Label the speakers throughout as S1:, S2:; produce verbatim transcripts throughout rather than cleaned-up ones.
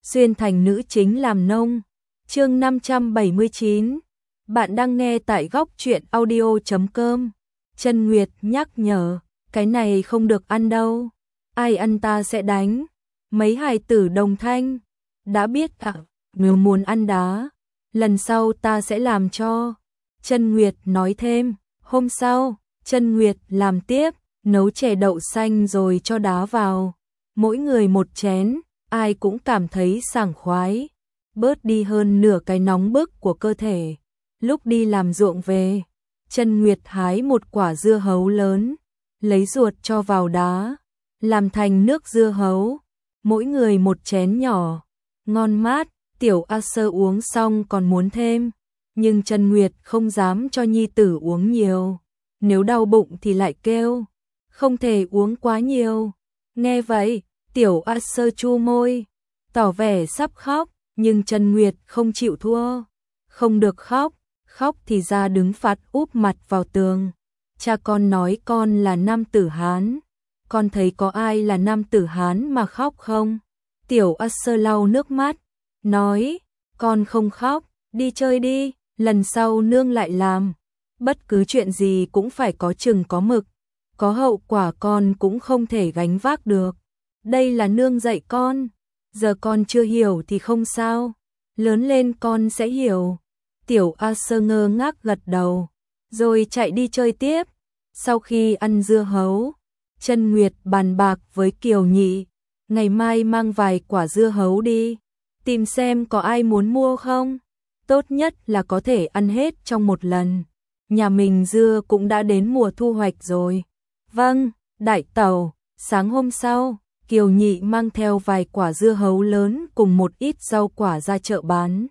S1: xuyên thành nữ chính làm nông. Chương năm trăm bảy mươi chín. Bạn đang nghe tại góc truyện audio chấm com. Chân Nguyệt nhắc nhở, cái này không được ăn đâu. Ai ăn ta sẽ đánh. Mấy hài tử đồng thanh. Đã biết à, nếu muốn ăn đá, lần sau ta sẽ làm cho. Chân Nguyệt nói thêm, hôm sau, Chân Nguyệt làm tiếp, nấu chè đậu xanh rồi cho đá vào. Mỗi người một chén, ai cũng cảm thấy sảng khoái, bớt đi hơn nửa cái nóng bức của cơ thể. Lúc đi làm ruộng về, Chân Nguyệt hái một quả dưa hấu lớn, lấy ruột cho vào đá, làm thành nước dưa hấu, mỗi người một chén nhỏ, ngon mát. Tiểu A Sơ uống xong còn muốn thêm, nhưng Chân Nguyệt không dám cho nhi tử uống nhiều, nếu đau bụng thì lại kêu, không thể uống quá nhiều. Nghe vậy, Tiểu A Sơ chu môi, tỏ vẻ sắp khóc, nhưng Chân Nguyệt không chịu thua. Không được khóc, khóc thì ra đứng phạt úp mặt vào tường. Cha con nói con là nam tử Hán, con thấy có ai là nam tử Hán mà khóc không? Tiểu A Sơ lau nước mắt, nói, con không khóc, đi chơi đi, lần sau nương lại làm. Bất cứ chuyện gì cũng phải có chừng có mực, có hậu quả con cũng không thể gánh vác được. Đây là nương dạy con, giờ con chưa hiểu thì không sao, lớn lên con sẽ hiểu. Tiểu A Sơ ngơ ngác gật đầu, rồi chạy đi chơi tiếp. Sau khi ăn dưa hấu, Chân Nguyệt bàn bạc với Kiều Nhị, ngày mai mang vài quả dưa hấu đi, tìm xem có ai muốn mua không. Tốt nhất là có thể ăn hết trong một lần. Nhà mình dưa cũng đã đến mùa thu hoạch rồi. Vâng, đại tẩu. Sáng hôm sau, Kiều Nhị mang theo vài quả dưa hấu lớn cùng một ít rau quả ra chợ bán.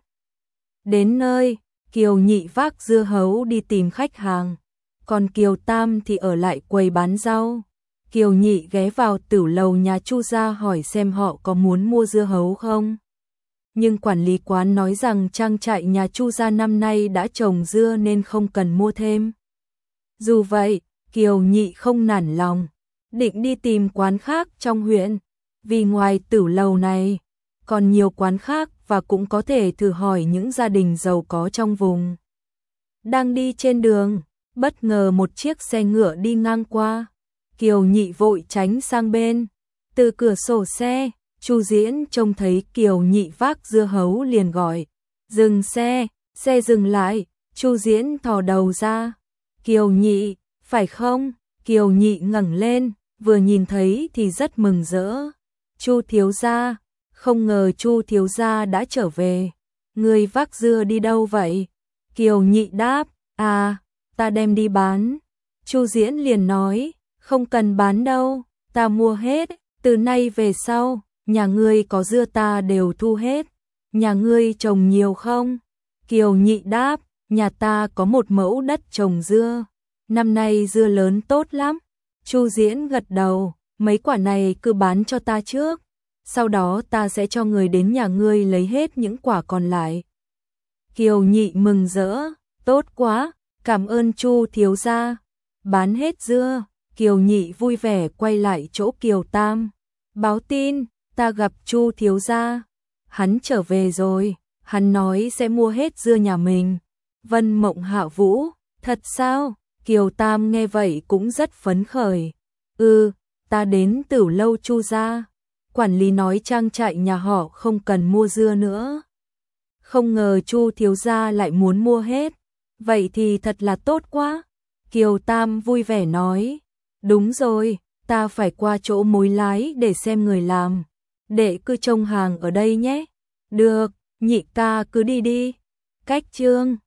S1: Đến nơi, Kiều Nhị vác dưa hấu đi tìm khách hàng, còn Kiều Tam thì ở lại quầy bán rau. Kiều Nhị ghé vào tửu lầu nhà Chu gia hỏi xem họ có muốn mua dưa hấu không. Nhưng quản lý quán nói rằng trang trại nhà Chu gia năm nay đã trồng dưa nên không cần mua thêm. Dù vậy, Kiều Nhị không nản lòng, định đi tìm quán khác trong huyện, vì ngoài tửu lầu này, còn nhiều quán khác và cũng có thể thử hỏi những gia đình giàu có trong vùng. Đang đi trên đường, bất ngờ một chiếc xe ngựa đi ngang qua. Kiều Nhị vội tránh sang bên. Từ cửa sổ xe, Chu Diễn trông thấy Kiều Nhị vác dưa hấu liền gọi, dừng xe. Xe dừng lại, Chu Diễn thò đầu ra. Kiều Nhị, phải không? Kiều Nhị ngẩng lên, vừa nhìn thấy thì rất mừng rỡ. Chu thiếu gia, không ngờ Chu thiếu gia đã trở về. Người vác dưa đi đâu vậy? Kiều Nhị đáp, à, ta đem đi bán. Chu Diễn liền nói, không cần bán đâu, ta mua hết, từ nay về sau, nhà ngươi có dưa ta đều thu hết. Nhà ngươi trồng nhiều không? Kiều Nhị đáp, nhà ta có một mẫu đất trồng dưa, năm nay dưa lớn tốt lắm. Chu Diễn gật đầu, mấy quả này cứ bán cho ta trước, sau đó ta sẽ cho người đến nhà ngươi lấy hết những quả còn lại. Kiều Nhị mừng rỡ, tốt quá, cảm ơn Chu thiếu gia. Bán hết dưa, Kiều Nhị vui vẻ quay lại chỗ Kiều Tam, báo tin, ta gặp Chu thiếu gia, hắn trở về rồi, hắn nói sẽ mua hết dưa nhà mình. Vân Mộng Hạ Vũ, thật sao? Kiều Tam nghe vậy cũng rất phấn khởi. Ừ, ta đến Tửu lâu Chu gia, quản lý nói trang trại nhà họ không cần mua dưa nữa. Không ngờ Chu thiếu gia lại muốn mua hết, vậy thì thật là tốt quá. Kiều Tam vui vẻ nói, đúng rồi, ta phải qua chỗ mối lái để xem người làm, đệ cứ trông hàng ở đây nhé. Được, Nhị ca cứ đi đi. Cách chương